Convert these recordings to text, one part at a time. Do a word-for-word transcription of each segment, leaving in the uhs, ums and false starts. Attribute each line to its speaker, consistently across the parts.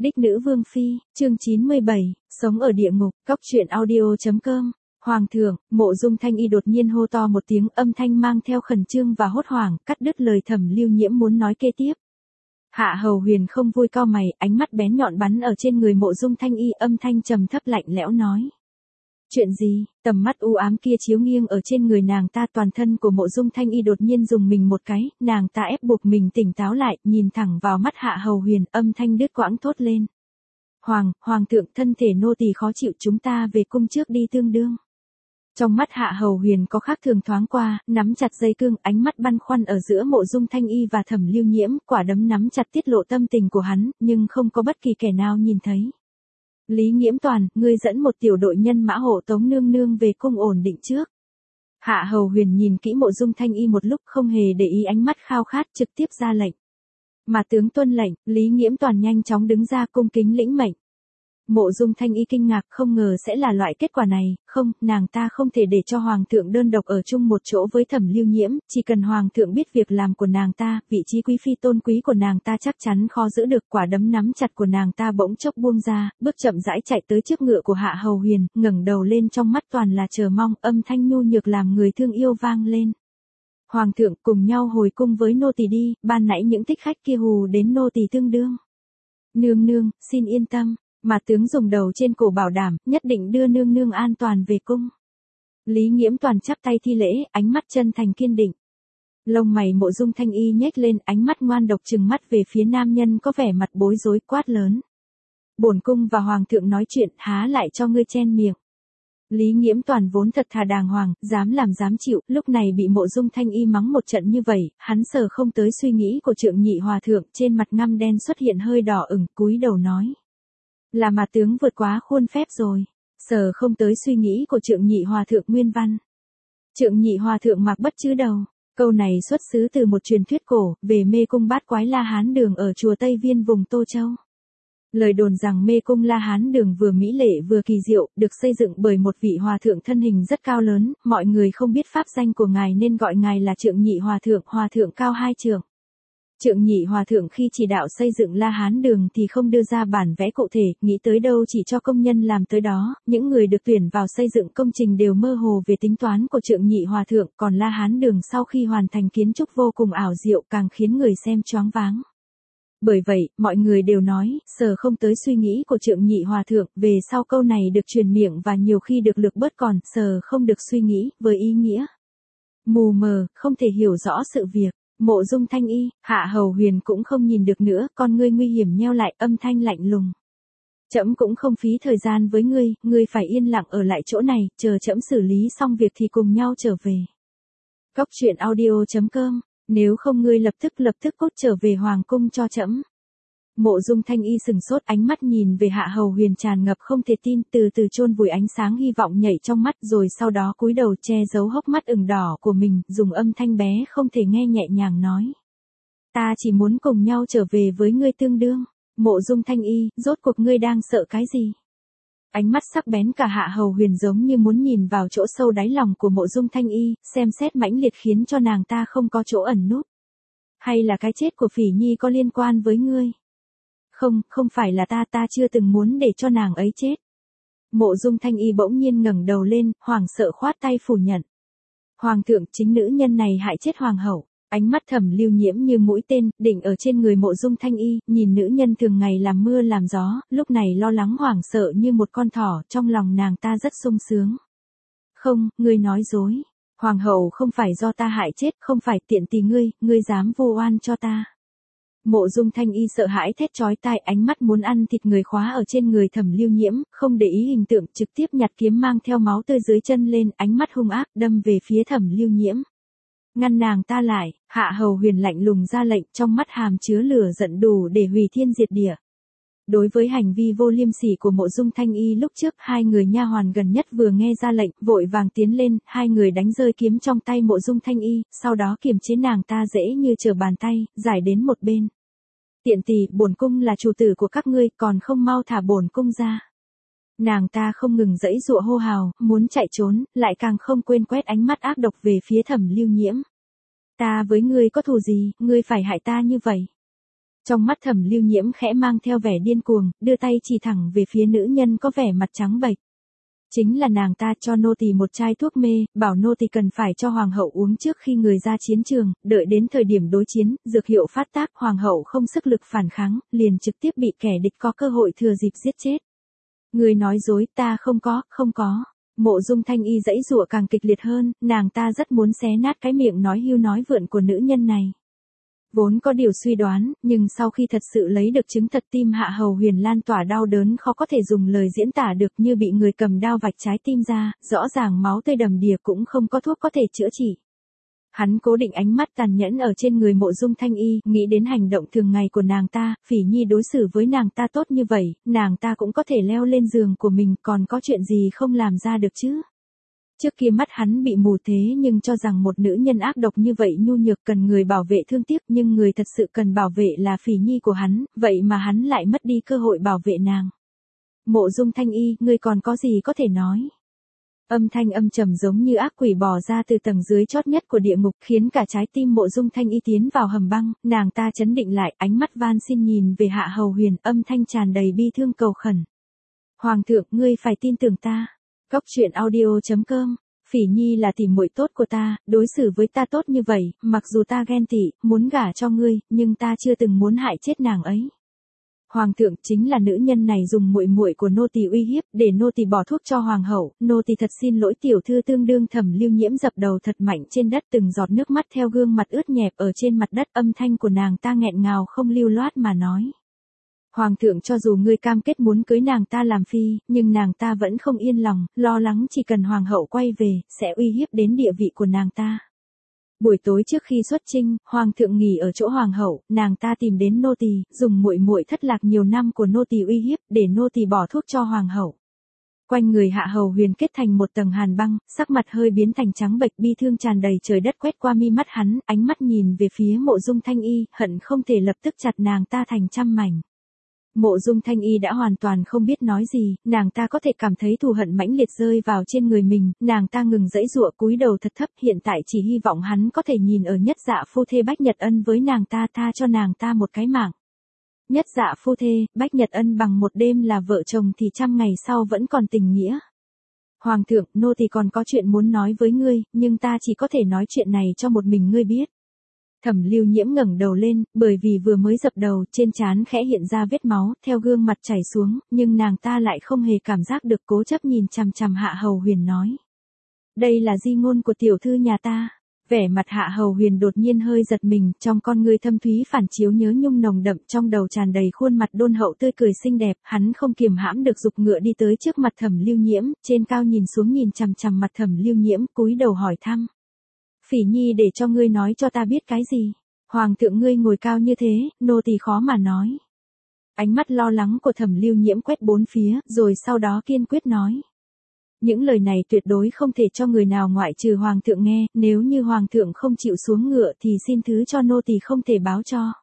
Speaker 1: Đích nữ vương phi, chương chín mươi bảy, sống ở địa ngục, cóc truyện audio chấm com. Hoàng thượng, Mộ Dung Thanh Y đột nhiên hô to một tiếng, âm thanh mang theo khẩn trương và hốt hoảng, cắt đứt lời Thẩm Lưu Nhiễm muốn nói kế tiếp. Hạ Hầu Huyền không vui cau mày, ánh mắt bén nhọn bắn ở trên người Mộ Dung Thanh Y, âm thanh trầm thấp lạnh lẽo nói. Chuyện gì? Tầm mắt u ám kia chiếu nghiêng ở trên người nàng ta, toàn thân của Mộ Dung Thanh Y đột nhiên dùng mình một cái, nàng ta ép buộc mình tỉnh táo lại, nhìn thẳng vào mắt Hạ Hầu Huyền, âm thanh đứt quãng thốt lên. Hoàng, Hoàng thượng, thân thể nô tỳ khó chịu, chúng ta về cung trước đi tương đương. Trong mắt Hạ Hầu Huyền có khác thường thoáng qua, nắm chặt dây cương, ánh mắt băn khoăn ở giữa Mộ Dung Thanh Y và Thẩm Lưu Nhiễm, quả đấm nắm chặt tiết lộ tâm tình của hắn, nhưng không có bất kỳ kẻ nào nhìn thấy. Lý Nghiễm Toàn, ngươi dẫn một tiểu đội nhân mã hộ tống nương nương về cung ổn định trước. Hạ Hầu Huyền nhìn kỹ Mộ Dung Thanh Y một lúc, không hề để ý ánh mắt khao khát, trực tiếp ra lệnh. Mà tướng tuân lệnh, Lý Nghiễm Toàn nhanh chóng đứng ra cung kính lĩnh mệnh. Mộ Dung Thanh Y kinh ngạc, không ngờ sẽ là loại kết quả này, không, nàng ta không thể để cho Hoàng thượng đơn độc ở chung một chỗ với Thẩm Lưu Nhiễm, chỉ cần Hoàng thượng biết việc làm của nàng ta, vị trí quý phi tôn quý của nàng ta chắc chắn khó giữ được. Quả đấm nắm chặt của nàng ta bỗng chốc buông ra, bước chậm rãi chạy tới trước ngựa của Hạ Hầu Huyền, ngẩng đầu lên, trong mắt toàn là chờ mong, âm thanh nhu nhược làm người thương yêu vang lên. Hoàng thượng, cùng nhau hồi cung với nô tỳ đi, ban nãy những thích khách kia hù đến nô tỳ tương đương. Nương nương, xin yên tâm. Mà tướng dùng đầu trên cổ bảo đảm, nhất định đưa nương nương an toàn về cung. Lý Nghiễm Toàn chắp tay thi lễ, ánh mắt chân thành kiên định. Lông mày Mộ Dung Thanh Y nhếch lên, ánh mắt ngoan độc trừng mắt về phía nam nhân có vẻ mặt bối rối, quát lớn. Bổn cung và Hoàng thượng nói chuyện, há lại cho ngươi chen miệng. Lý Nghiễm Toàn vốn thật thà đàng hoàng, dám làm dám chịu, lúc này bị Mộ Dung Thanh Y mắng một trận như vậy, hắn sờ không tới suy nghĩ của Trượng Nhị Hòa thượng, trên mặt ngăm đen xuất hiện hơi đỏ ửng, cúi đầu nói. Là mà tướng vượt quá khuôn phép rồi, sờ không tới suy nghĩ của Trượng Nhị Hòa thượng nguyên văn. Trượng Nhị Hòa thượng mặc bất chữ đầu, câu này xuất xứ từ một truyền thuyết cổ, về mê cung bát quái La Hán Đường ở chùa Tây Viên vùng Tô Châu. Lời đồn rằng mê cung La Hán Đường vừa mỹ lệ vừa kỳ diệu, được xây dựng bởi một vị hòa thượng thân hình rất cao lớn, mọi người không biết pháp danh của ngài nên gọi ngài là Trượng Nhị Hòa thượng, hòa thượng cao hai trượng. Trượng Nhị Hòa thượng khi chỉ đạo xây dựng La Hán Đường thì không đưa ra bản vẽ cụ thể, nghĩ tới đâu chỉ cho công nhân làm tới đó, những người được tuyển vào xây dựng công trình đều mơ hồ về tính toán của Trượng Nhị Hòa thượng, còn La Hán Đường sau khi hoàn thành kiến trúc vô cùng ảo diệu, càng khiến người xem choáng váng. Bởi vậy, mọi người đều nói, sờ không tới suy nghĩ của Trượng Nhị Hòa thượng, về sau câu này được truyền miệng và nhiều khi được lược bớt, còn sờ không được suy nghĩ, với ý nghĩa mù mờ, không thể hiểu rõ sự việc. Mộ Dung Thanh Y, Hạ Hầu Huyền cũng không nhìn được nữa, con ngươi nguy hiểm nheo lại, âm thanh lạnh lùng. Trẫm cũng không phí thời gian với ngươi, ngươi phải yên lặng ở lại chỗ này, chờ trẫm xử lý xong việc thì cùng nhau trở về. Cóc truyện audio chấm com, nếu không ngươi lập tức lập tức cốt trở về hoàng cung cho trẫm. Mộ Dung Thanh Y sừng sốt, ánh mắt nhìn về Hạ Hầu Huyền tràn ngập không thể tin, từ từ chôn vùi ánh sáng hy vọng nhảy trong mắt, rồi sau đó cúi đầu che giấu hốc mắt ửng đỏ của mình, dùng âm thanh bé không thể nghe nhẹ nhàng nói. Ta chỉ muốn cùng nhau trở về với ngươi tương đương. Mộ Dung Thanh Y, rốt cuộc ngươi đang sợ cái gì? Ánh mắt sắc bén cả Hạ Hầu Huyền giống như muốn nhìn vào chỗ sâu đáy lòng của Mộ Dung Thanh Y, xem xét mãnh liệt khiến cho nàng ta không có chỗ ẩn núp. Hay là cái chết của Phỉ Nhi có liên quan với ngươi? Không, không phải là ta, ta chưa từng muốn để cho nàng ấy chết. Mộ Dung Thanh Y bỗng nhiên ngẩng đầu lên, hoảng sợ khoát tay phủ nhận. Hoàng thượng, chính nữ nhân này hại chết hoàng hậu. Ánh mắt Thẩm Lưu Nhiễm như mũi tên, định ở trên người Mộ Dung Thanh Y, nhìn nữ nhân thường ngày làm mưa làm gió, lúc này lo lắng hoảng sợ như một con thỏ, trong lòng nàng ta rất sung sướng. Không, ngươi nói dối. Hoàng hậu không phải do ta hại chết, không phải, tiện tỳ ngươi, ngươi dám vu oan cho ta. Mộ Dung Thanh Y sợ hãi thét chói tai, ánh mắt muốn ăn thịt người khóa ở trên người Thẩm Lưu Nhiễm, không để ý hình tượng, trực tiếp nhặt kiếm mang theo máu tươi dưới chân lên, ánh mắt hung ác đâm về phía Thẩm Lưu Nhiễm. Ngăn nàng ta lại, Hạ Hầu Huyền lạnh lùng ra lệnh, trong mắt hàm chứa lửa giận đủ để hủy thiên diệt địa. Đối với hành vi vô liêm sỉ của Mộ Dung Thanh Y lúc trước, hai người nha hoàn gần nhất vừa nghe ra lệnh, vội vàng tiến lên, hai người đánh rơi kiếm trong tay Mộ Dung Thanh Y, sau đó kiềm chế nàng ta dễ như trở bàn tay, giải đến một bên. Tiện tỳ, bổn cung là chủ tử của các ngươi, còn không mau thả bổn cung ra. Nàng ta không ngừng giãy giụa hô hào, muốn chạy trốn, lại càng không quên quét ánh mắt ác độc về phía Thẩm Lưu Nhiễm. Ta với ngươi có thù gì, ngươi phải hại ta như vậy? Trong mắt Thẩm Lưu Nhiễm khẽ mang theo vẻ điên cuồng, đưa tay chỉ thẳng về phía nữ nhân có vẻ mặt trắng bệch. Chính là nàng ta cho nô tỳ một chai thuốc mê, bảo nô tỳ cần phải cho hoàng hậu uống trước khi người ra chiến trường, đợi đến thời điểm đối chiến, dược hiệu phát tác, hoàng hậu không sức lực phản kháng, liền trực tiếp bị kẻ địch có cơ hội thừa dịp giết chết. Người nói dối, ta không có, không có. Mộ Dung Thanh Y giãy giụa càng kịch liệt hơn, nàng ta rất muốn xé nát cái miệng nói hưu nói vượn của nữ nhân này. Vốn có điều suy đoán, nhưng sau khi thật sự lấy được chứng thật, tim Hạ Hầu Huyền lan tỏa đau đớn khó có thể dùng lời diễn tả được, như bị người cầm đao vạch trái tim ra, rõ ràng máu tươi đầm đìa cũng không có thuốc có thể chữa trị. Hắn cố định ánh mắt tàn nhẫn ở trên người Mộ Dung Thanh Y, nghĩ đến hành động thường ngày của nàng ta, Phỉ Nhi đối xử với nàng ta tốt như vậy, nàng ta cũng có thể leo lên giường của mình, còn có chuyện gì không làm ra được chứ? Trước kia mắt hắn bị mù thế nhưng cho rằng một nữ nhân ác độc như vậy nhu nhược cần người bảo vệ thương tiếc, nhưng người thật sự cần bảo vệ là Phỉ Nhi của hắn, vậy mà hắn lại mất đi cơ hội bảo vệ nàng. Mộ Dung Thanh Y, ngươi còn có gì có thể nói? Âm thanh âm trầm giống như ác quỷ bò ra từ tầng dưới chót nhất của địa ngục, khiến cả trái tim Mộ Dung Thanh Y tiến vào hầm băng, nàng ta chấn định lại, ánh mắt van xin nhìn về Hạ Hầu Huyền, âm thanh tràn đầy bi thương cầu khẩn. Hoàng thượng, ngươi phải tin tưởng ta. Góc truyện audio chấm com. Phỉ Nhi là tỉ muội tốt của ta, đối xử với ta tốt như vậy, mặc dù ta ghen tị, muốn gả cho ngươi, nhưng ta chưa từng muốn hại chết nàng ấy. Hoàng thượng, chính là nữ nhân này dùng muội muội của nô tỳ uy hiếp, để nô tỳ bỏ thuốc cho hoàng hậu, nô tỳ thật xin lỗi. Tiểu thư tương đương Thẩm Lưu Nhiễm dập đầu thật mạnh trên đất, từng giọt nước mắt theo gương mặt ướt nhẹp ở trên mặt đất, âm thanh của nàng ta nghẹn ngào không lưu loát mà nói. Hoàng thượng, cho dù ngươi cam kết muốn cưới nàng ta làm phi, nhưng nàng ta vẫn không yên lòng, lo lắng chỉ cần hoàng hậu quay về, sẽ uy hiếp đến địa vị của nàng ta. Buổi tối trước khi xuất chinh, hoàng thượng nghỉ ở chỗ hoàng hậu, nàng ta tìm đến nô tỳ, dùng muội muội thất lạc nhiều năm của nô tỳ uy hiếp, để nô tỳ bỏ thuốc cho hoàng hậu. Quanh người Hạ Hầu Huyền kết thành một tầng hàn băng, sắc mặt hơi biến thành trắng bệch, bi thương tràn đầy trời đất quét qua mi mắt hắn, ánh mắt nhìn về phía Mộ Dung Thanh Y, hận không thể lập tức chặt nàng ta thành trăm mảnh. Mộ Dung Thanh Y đã hoàn toàn không biết nói gì, nàng ta có thể cảm thấy thù hận mãnh liệt rơi vào trên người mình, nàng ta ngừng giãy giụa cúi đầu thật thấp, hiện tại chỉ hy vọng hắn có thể nhìn ở Nhất Dạ phu thê Bách Nhật Ân với nàng ta, tha cho nàng ta một cái mạng. Nhất Dạ phu thê, Bách Nhật Ân bằng một đêm là vợ chồng thì trăm ngày sau vẫn còn tình nghĩa. Hoàng thượng, nô tỳ còn có chuyện muốn nói với ngươi, nhưng ta chỉ có thể nói chuyện này cho một mình ngươi biết. Thẩm Lưu Nhiễm ngẩng đầu lên, bởi vì vừa mới dập đầu, trên trán khẽ hiện ra vết máu, theo gương mặt chảy xuống, nhưng nàng ta lại không hề cảm giác được, cố chấp nhìn chằm chằm Hạ Hầu Huyền nói. Đây là di ngôn của tiểu thư nhà ta. Vẻ mặt Hạ Hầu Huyền đột nhiên hơi giật mình, trong con ngươi thâm thúy phản chiếu nhớ nhung nồng đậm, trong đầu tràn đầy khuôn mặt đôn hậu tươi cười xinh đẹp, hắn không kiềm hãm được giục ngựa đi tới trước mặt Thẩm Lưu Nhiễm, trên cao nhìn xuống nhìn chằm chằm mặt Thẩm Lưu Nhiễm, cúi đầu hỏi thăm. Phỉ Nhi để cho ngươi nói cho ta biết cái gì? Hoàng thượng, ngươi ngồi cao như thế, nô tỳ khó mà nói. Ánh mắt lo lắng của Thẩm Lưu Nhiễm quét bốn phía, rồi sau đó kiên quyết nói. Những lời này tuyệt đối không thể cho người nào ngoại trừ hoàng thượng nghe, nếu như hoàng thượng không chịu xuống ngựa thì xin thứ cho nô tỳ không thể báo cho.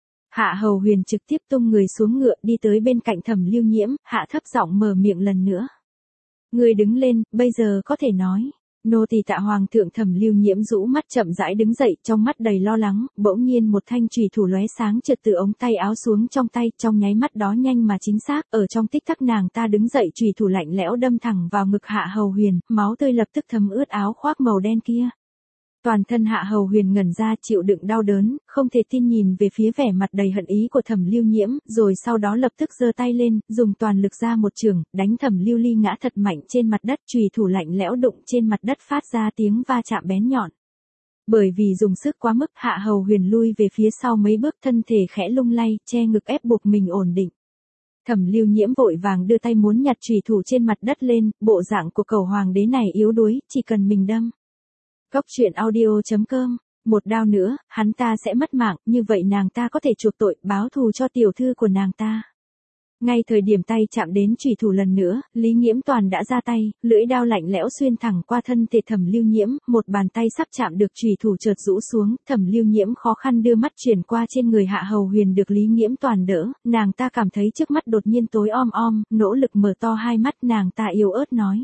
Speaker 1: Hạ Hầu Huyền trực tiếp tung người xuống ngựa đi tới bên cạnh Thẩm Lưu Nhiễm, hạ thấp giọng mở miệng lần nữa. Ngươi đứng lên, bây giờ có thể nói. Nô tỳ tạ hoàng thượng. Thẩm Lưu Nhiễm rũ mắt chậm rãi đứng dậy, trong mắt đầy lo lắng, bỗng nhiên một thanh chùy thủ lóe sáng chợt từ ống tay áo xuống trong tay, trong nháy mắt đó nhanh mà chính xác, ở trong tích tắc nàng ta đứng dậy, chùy thủ lạnh lẽo đâm thẳng vào ngực Hạ Hầu Huyền, máu tươi lập tức thấm ướt áo khoác màu đen kia. Toàn thân Hạ Hầu Huyền ngẩn ra, chịu đựng đau đớn, không thể tin nhìn về phía vẻ mặt đầy hận ý của Thẩm Lưu Nhiễm, rồi sau đó lập tức giơ tay lên, dùng toàn lực ra một chưởng, đánh Thẩm Lưu Ly ngã thật mạnh trên mặt đất, chùy thủ lạnh lẽo đụng trên mặt đất phát ra tiếng va chạm bén nhọn. Bởi vì dùng sức quá mức, Hạ Hầu Huyền lui về phía sau mấy bước, thân thể khẽ lung lay, che ngực ép buộc mình ổn định. Thẩm Lưu Nhiễm vội vàng đưa tay muốn nhặt chùy thủ trên mặt đất lên, bộ dạng của cầu hoàng đế này yếu đuối, chỉ cần mình đâm. Góc truyện audio chấm com. Một đao nữa, hắn ta sẽ mất mạng, như vậy nàng ta có thể chuộc tội, báo thù cho tiểu thư của nàng ta. Ngay thời điểm tay chạm đến chùy thủ lần nữa, Lý Nghiễm Toàn đã ra tay, lưỡi đao lạnh lẽo xuyên thẳng qua thân thể Thẩm Lưu Nhiễm, một bàn tay sắp chạm được chùy thủ chợt rũ xuống, Thẩm Lưu Nhiễm khó khăn đưa mắt chuyển qua trên người Hạ Hầu Huyền được Lý Nghiễm Toàn đỡ, nàng ta cảm thấy trước mắt đột nhiên tối om om, nỗ lực mở to hai mắt, nàng ta yếu ớt nói.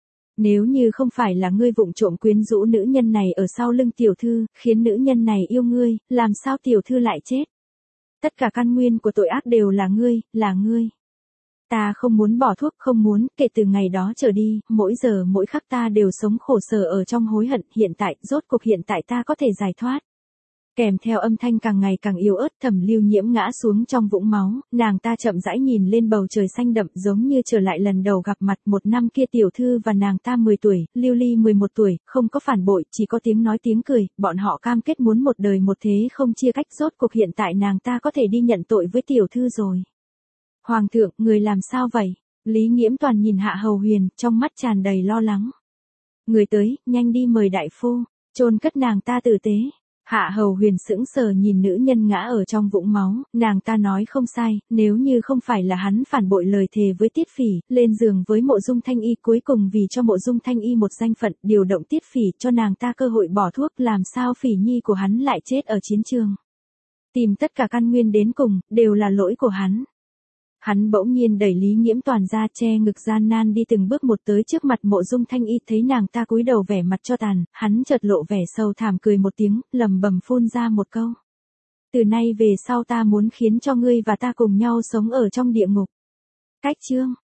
Speaker 1: Nếu như không phải là ngươi vụng trộm quyến rũ nữ nhân này ở sau lưng tiểu thư, khiến nữ nhân này yêu ngươi, làm sao tiểu thư lại chết? Tất cả căn nguyên của tội ác đều là ngươi, là ngươi. Ta không muốn bỏ thuốc, không muốn, kể từ ngày đó trở đi, mỗi giờ mỗi khắc ta đều sống khổ sở ở trong hối hận, hiện tại, rốt cuộc hiện tại ta có thể giải thoát. Kèm theo âm thanh càng ngày càng yếu ớt, Thẩm Lưu Nhiễm ngã xuống trong vũng máu, nàng ta chậm rãi nhìn lên bầu trời xanh đậm giống như trở lại lần đầu gặp mặt một năm kia tiểu thư và nàng ta mười tuổi, Lưu Ly mười một tuổi, không có phản bội, chỉ có tiếng nói tiếng cười, bọn họ cam kết muốn một đời một thế không chia cách, rốt cuộc hiện tại nàng ta có thể đi nhận tội với tiểu thư rồi. Hoàng thượng, người làm sao vậy? Lý Nghiễm Toàn nhìn Hạ Hầu Huyền, trong mắt tràn đầy lo lắng. Người tới, nhanh đi mời đại phu, chôn cất nàng ta tử tế. Hạ Hầu Huyền sững sờ nhìn nữ nhân ngã ở trong vũng máu, nàng ta nói không sai, nếu như không phải là hắn phản bội lời thề với Tiết Phỉ, lên giường với Mộ Dung Thanh Y cuối cùng vì cho Mộ Dung Thanh Y một danh phận, điều động Tiết Phỉ cho nàng ta cơ hội bỏ thuốc, làm sao Phỉ nhi của hắn lại chết ở chiến trường. Tìm tất cả căn nguyên đến cùng, đều là lỗi của hắn. Hắn bỗng nhiên đẩy Lý Nghiễm Toàn ra, che ngực gian nan đi từng bước một tới trước mặt Mộ Dung Thanh Y, thấy nàng ta cúi đầu vẻ mặt cho tàn, hắn chợt lộ vẻ sâu thẳm cười một tiếng, lẩm bẩm phun ra một câu. Từ nay về sau ta muốn khiến cho ngươi và ta cùng nhau sống ở trong địa ngục. Cách chương